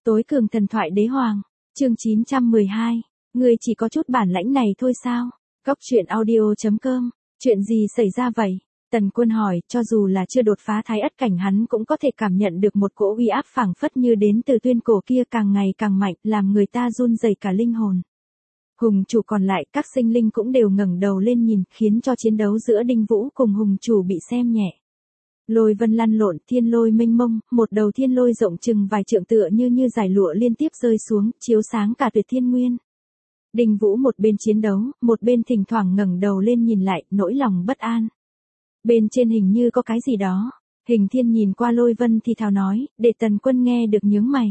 Tối cường thần thoại đế hoàng, chương 912, ngươi chỉ có chút bản lãnh này thôi sao? Góc truyện audio.com, chuyện gì xảy ra vậy? Tần Quân hỏi, cho dù là chưa đột phá thái ất cảnh hắn cũng có thể cảm nhận được một cỗ uy áp phảng phất như đến từ tuyên cổ kia càng ngày càng mạnh, làm người ta run rẩy cả linh hồn. Hùng chủ còn lại, các sinh linh cũng đều ngẩng đầu lên nhìn, khiến cho chiến đấu giữa Đinh Vũ cùng hùng chủ bị xem nhẹ. Lôi vân lăn lộn, thiên lôi mênh mông, một đầu thiên lôi rộng chừng vài trượng tựa như dải lụa liên tiếp rơi xuống, chiếu sáng cả tuyệt thiên nguyên. Đinh Vũ một bên chiến đấu, một bên thỉnh thoảng ngẩng đầu lên nhìn lại, nỗi lòng bất an. Bên trên hình như có cái gì đó. Hình Thiên nhìn qua Lôi Vân thì thào nói, để Tần Quân nghe được nhướng mày.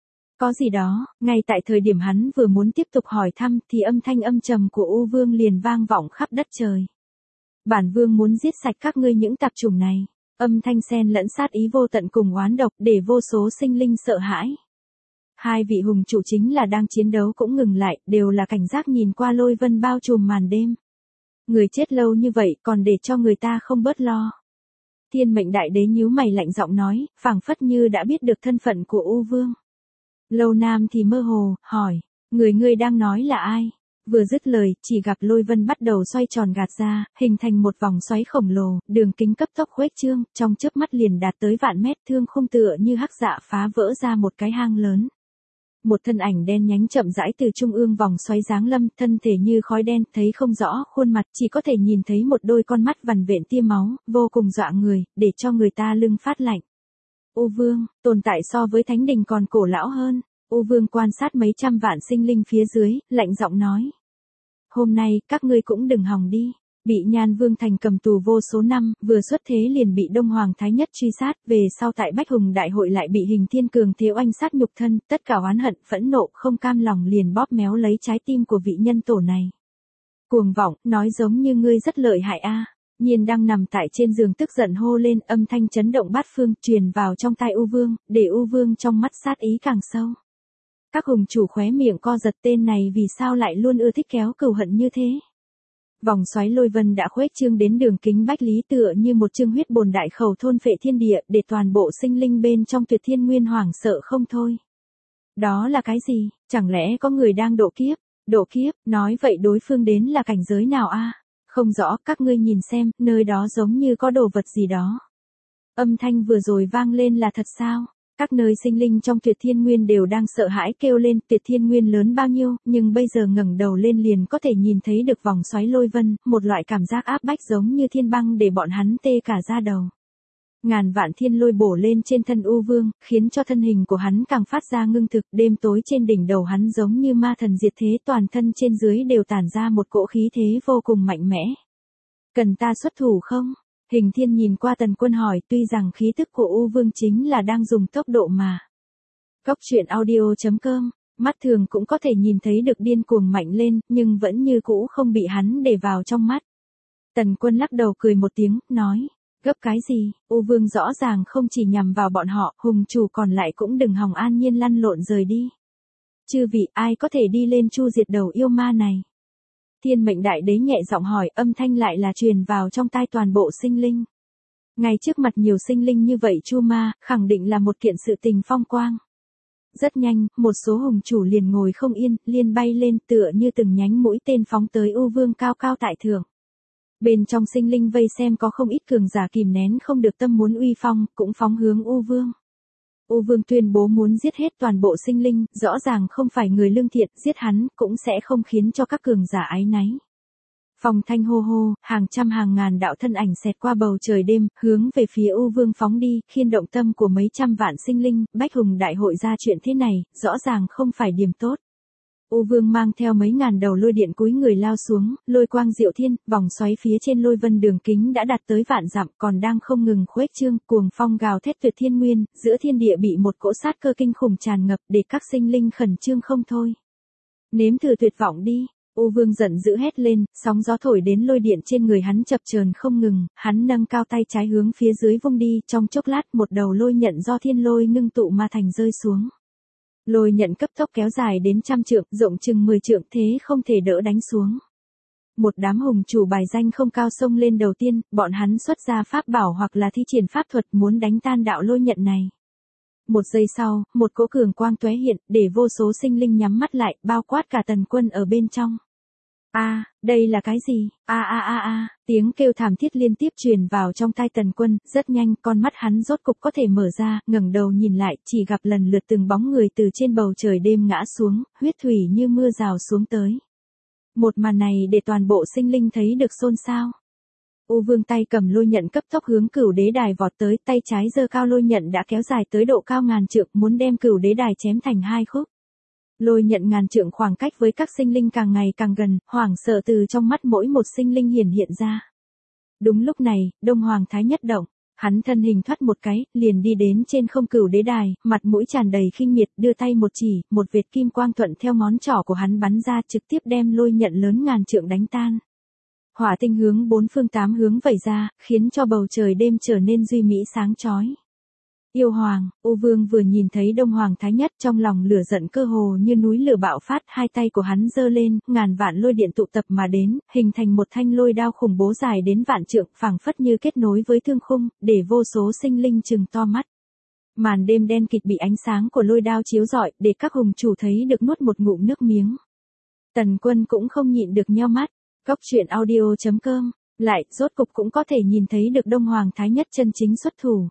Có gì đó, ngay tại thời điểm hắn vừa muốn tiếp tục hỏi thăm thì âm thanh âm trầm của U Vương liền vang vọng khắp đất trời. Bản Vương muốn giết sạch các ngươi những tạp chủng này. Âm thanh xen lẫn sát ý vô tận cùng oán độc để vô số sinh linh sợ hãi. Hai vị hùng chủ chính là đang chiến đấu cũng ngừng lại, đều là cảnh giác nhìn qua Lôi Vân bao trùm màn đêm. Người chết lâu như vậy còn để cho người ta không bớt lo. Thiên mệnh đại đế nhíu mày lạnh giọng nói, phảng phất như đã biết được thân phận của U Vương. Lâu Nam thì mơ hồ, hỏi, ngươi đang nói là ai? Vừa dứt lời, chỉ gặp Lôi Vân bắt đầu xoay tròn gạt ra, hình thành một vòng xoáy khổng lồ, đường kính cấp tốc khuếch trương, trong chớp mắt liền đạt tới vạn mét, thương khung tựa như hắc dạ phá vỡ ra một cái hang lớn. Một thân ảnh đen nhánh chậm rãi từ trung ương vòng xoáy giáng lâm, thân thể như khói đen, thấy không rõ khuôn mặt, chỉ có thể nhìn thấy một đôi con mắt vằn vện tia máu, vô cùng dọa người, để cho người ta lưng phát lạnh. U Vương, tồn tại so với Thánh Đình còn cổ lão hơn. U Vương quan sát mấy trăm vạn sinh linh phía dưới, lạnh giọng nói. Hôm nay, các ngươi cũng đừng hòng đi. Bị Nhan Vương thành cầm tù vô số năm, vừa xuất thế liền bị Đông Hoàng Thái Nhất truy sát, về sau tại Bách Hùng Đại Hội lại bị Hình Thiên cường thế oanh sát nhục thân, tất cả oán hận, phẫn nộ, không cam lòng liền bóp méo lấy trái tim của vị nhân tổ này. Cuồng vọng, nói giống như ngươi rất lợi hại a. Nhiên đang nằm tại trên giường tức giận hô lên, âm thanh chấn động bát phương, truyền vào trong tai U Vương, để U Vương trong mắt sát ý càng sâu. Các hùng chủ khóe miệng co giật, tên này vì sao lại luôn ưa thích kéo cừu hận như thế. Vòng xoáy Lôi Vân đã khuếch trương đến đường kính bách lý tựa như một chương huyết bồn đại khẩu thôn phệ thiên địa, để toàn bộ sinh linh bên trong tuyệt thiên nguyên hoảng sợ không thôi. Đó là cái gì? Chẳng lẽ có người đang độ kiếp? Độ kiếp, nói vậy đối phương đến là cảnh giới nào a? Không rõ, các ngươi nhìn xem, nơi đó giống như có đồ vật gì đó. Âm thanh vừa rồi vang lên là thật sao? Các nơi sinh linh trong tuyệt thiên nguyên đều đang sợ hãi kêu lên, tuyệt thiên nguyên lớn bao nhiêu, nhưng bây giờ ngẩng đầu lên liền có thể nhìn thấy được vòng xoáy Lôi Vân, một loại cảm giác áp bách giống như thiên băng để bọn hắn tê cả da đầu. Ngàn vạn thiên lôi bổ lên trên thân U Vương, khiến cho thân hình của hắn càng phát ra ngưng thực, đêm tối trên đỉnh đầu hắn giống như ma thần diệt thế, toàn thân trên dưới đều tản ra một cỗ khí thế vô cùng mạnh mẽ. Cần ta xuất thủ không? Hình Thiên nhìn qua Tần Quân hỏi, tuy rằng khí tức của U Vương chính là đang dùng tốc độ mà. Góc truyện audio.com, mắt thường cũng có thể nhìn thấy được điên cuồng mạnh lên, nhưng vẫn như cũ không bị hắn để vào trong mắt. Tần Quân lắc đầu cười một tiếng, nói, gấp cái gì, U Vương rõ ràng không chỉ nhằm vào bọn họ, hùng chủ còn lại cũng đừng hòng an nhiên lăn lộn rời đi. Chư vị, ai có thể đi lên chu diệt đầu yêu ma này? Thiên mệnh đại đế nhẹ giọng hỏi, âm thanh lại là truyền vào trong tai toàn bộ sinh linh. Ngay trước mặt nhiều sinh linh như vậy chu ma, khẳng định là một kiện sự tình phong quang. Rất nhanh, một số hùng chủ liền ngồi không yên, liền bay lên tựa như từng nhánh mũi tên phóng tới U Vương cao cao tại thượng. Bên trong sinh linh vây xem có không ít cường giả kìm nén không được tâm muốn uy phong, cũng phóng hướng U Vương. U Vương tuyên bố muốn giết hết toàn bộ sinh linh, rõ ràng không phải người lương thiện, giết hắn cũng sẽ không khiến cho các cường giả áy náy. Phong thanh hô hô, hàng trăm hàng ngàn đạo thân ảnh xẹt qua bầu trời đêm, hướng về phía U Vương phóng đi, khiên động tâm của mấy trăm vạn sinh linh. Bách Hùng Đại Hội ra chuyện thế này, rõ ràng không phải điểm tốt. U Vương mang theo mấy ngàn đầu lôi điện cúi người lao xuống, lôi quang diệu thiên, vòng xoáy phía trên Lôi Vân đường kính đã đạt tới vạn dặm, còn đang không ngừng khuếch trương, cuồng phong gào thét tuyệt thiên nguyên, giữa thiên địa bị một cỗ sát cơ kinh khủng tràn ngập, để các sinh linh khẩn trương không thôi. Nếm thử tuyệt vọng đi. U Vương giận dữ hét lên, sóng gió thổi đến lôi điện trên người hắn chập chờn không ngừng, hắn nâng cao tay trái hướng phía dưới vung đi, trong chốc lát một đầu lôi nhận do thiên lôi ngưng tụ mà thành rơi xuống. Lôi nhận cấp tốc kéo dài đến trăm trượng, rộng chừng 10 trượng, thế không thể đỡ đánh xuống. Một đám hùng chủ bài danh không cao xông lên đầu tiên, bọn hắn xuất ra pháp bảo hoặc là thi triển pháp thuật muốn đánh tan đạo lôi nhận này. Một giây sau, một cỗ cường quang tóe hiện, để vô số sinh linh nhắm mắt lại, bao quát cả Tần Quân ở bên trong. A, đây là cái gì? Tiếng kêu thảm thiết liên tiếp truyền vào trong tai Tần Quân, rất nhanh, con mắt hắn rốt cục có thể mở ra, ngẩng đầu nhìn lại, chỉ gặp lần lượt từng bóng người từ trên bầu trời đêm ngã xuống, huyết thủy như mưa rào xuống tới. Một màn này để toàn bộ sinh linh thấy được xôn xao. U Vương tay cầm lôi nhận cấp tốc hướng Cửu Đế Đài vọt tới, tay trái giơ cao lôi nhận đã kéo dài tới độ cao ngàn trượng, muốn đem Cửu Đế Đài chém thành hai khúc. Lôi nhận ngàn trượng khoảng cách với các sinh linh càng ngày càng gần, hoảng sợ từ trong mắt mỗi một sinh linh hiển hiện ra. Đúng lúc này, Đông Hoàng Thái Nhất động, hắn thân hình thoát một cái, liền đi đến trên không Cửu Đế Đài, mặt mũi tràn đầy khinh miệt, đưa tay một chỉ, một vệt kim quang thuận theo ngón trỏ của hắn bắn ra, trực tiếp đem lôi nhận lớn ngàn trượng đánh tan. Hỏa tinh hướng bốn phương tám hướng vẩy ra, khiến cho bầu trời đêm trở nên duy mỹ sáng chói. Yêu Hoàng, U Vương vừa nhìn thấy Đông Hoàng Thái Nhất, trong lòng lửa giận cơ hồ như núi lửa bạo phát, hai tay của hắn giơ lên, ngàn vạn lôi điện tụ tập mà đến, hình thành một thanh lôi đao khủng bố dài đến vạn trượng, phảng phất như kết nối với thương khung, để vô số sinh linh trừng to mắt. Màn đêm đen kịt bị ánh sáng của lôi đao chiếu rọi, để các hùng chủ thấy được nuốt một ngụm nước miếng. Tần Quân cũng không nhịn được nheo mắt. Cốc truyện audio.com, lại, rốt cục cũng có thể nhìn thấy được Đông Hoàng Thái Nhất chân chính xuất thủ.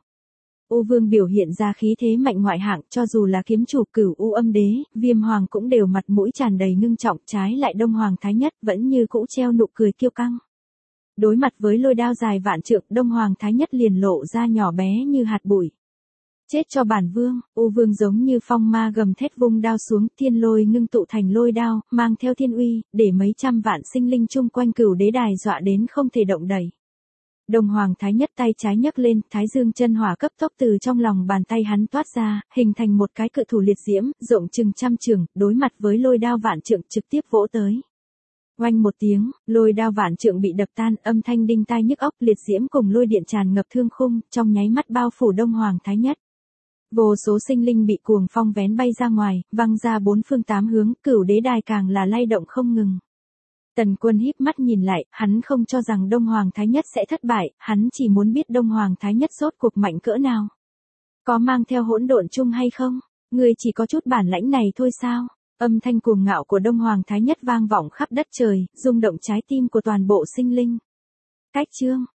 U Vương biểu hiện ra khí thế mạnh ngoại hạng, cho dù là kiếm chủ Cửu U Âm Đế, Viêm Hoàng cũng đều mặt mũi tràn đầy ngưng trọng, trái lại Đông Hoàng Thái Nhất vẫn như cũ treo nụ cười kiêu căng. Đối mặt với lôi đao dài vạn trượng, Đông Hoàng Thái Nhất liền lộ ra nhỏ bé như hạt bụi. Chết cho bản vương, U Vương giống như phong ma gầm thét vung đao xuống, thiên lôi ngưng tụ thành lôi đao, mang theo thiên uy, để mấy trăm vạn sinh linh chung quanh Cửu Đế Đài dọa đến không thể động đậy. Đông Hoàng Thái Nhất tay trái nhấc lên, Thái Dương chân hỏa cấp tốc từ trong lòng bàn tay hắn toát ra, hình thành một cái cự thủ liệt diễm, rộng chừng trăm trượng, đối mặt với lôi đao vạn trượng trực tiếp vỗ tới. Oanh một tiếng, lôi đao vạn trượng bị đập tan, âm thanh đinh tai nhức óc, liệt diễm cùng lôi điện tràn ngập thương khung, trong nháy mắt bao phủ Đông Hoàng Thái Nhất. Vô số sinh linh bị cuồng phong vén bay ra ngoài, văng ra bốn phương tám hướng, Cửu Đế Đài càng là lay động không ngừng. Tần Quân híp mắt nhìn lại, hắn không cho rằng Đông Hoàng Thái Nhất sẽ thất bại, hắn chỉ muốn biết Đông Hoàng Thái Nhất rốt cuộc mạnh cỡ nào. Có mang theo hỗn độn chung hay không? Ngươi chỉ có chút bản lãnh này thôi sao? Âm thanh cuồng ngạo của Đông Hoàng Thái Nhất vang vọng khắp đất trời, rung động trái tim của toàn bộ sinh linh. Cách chương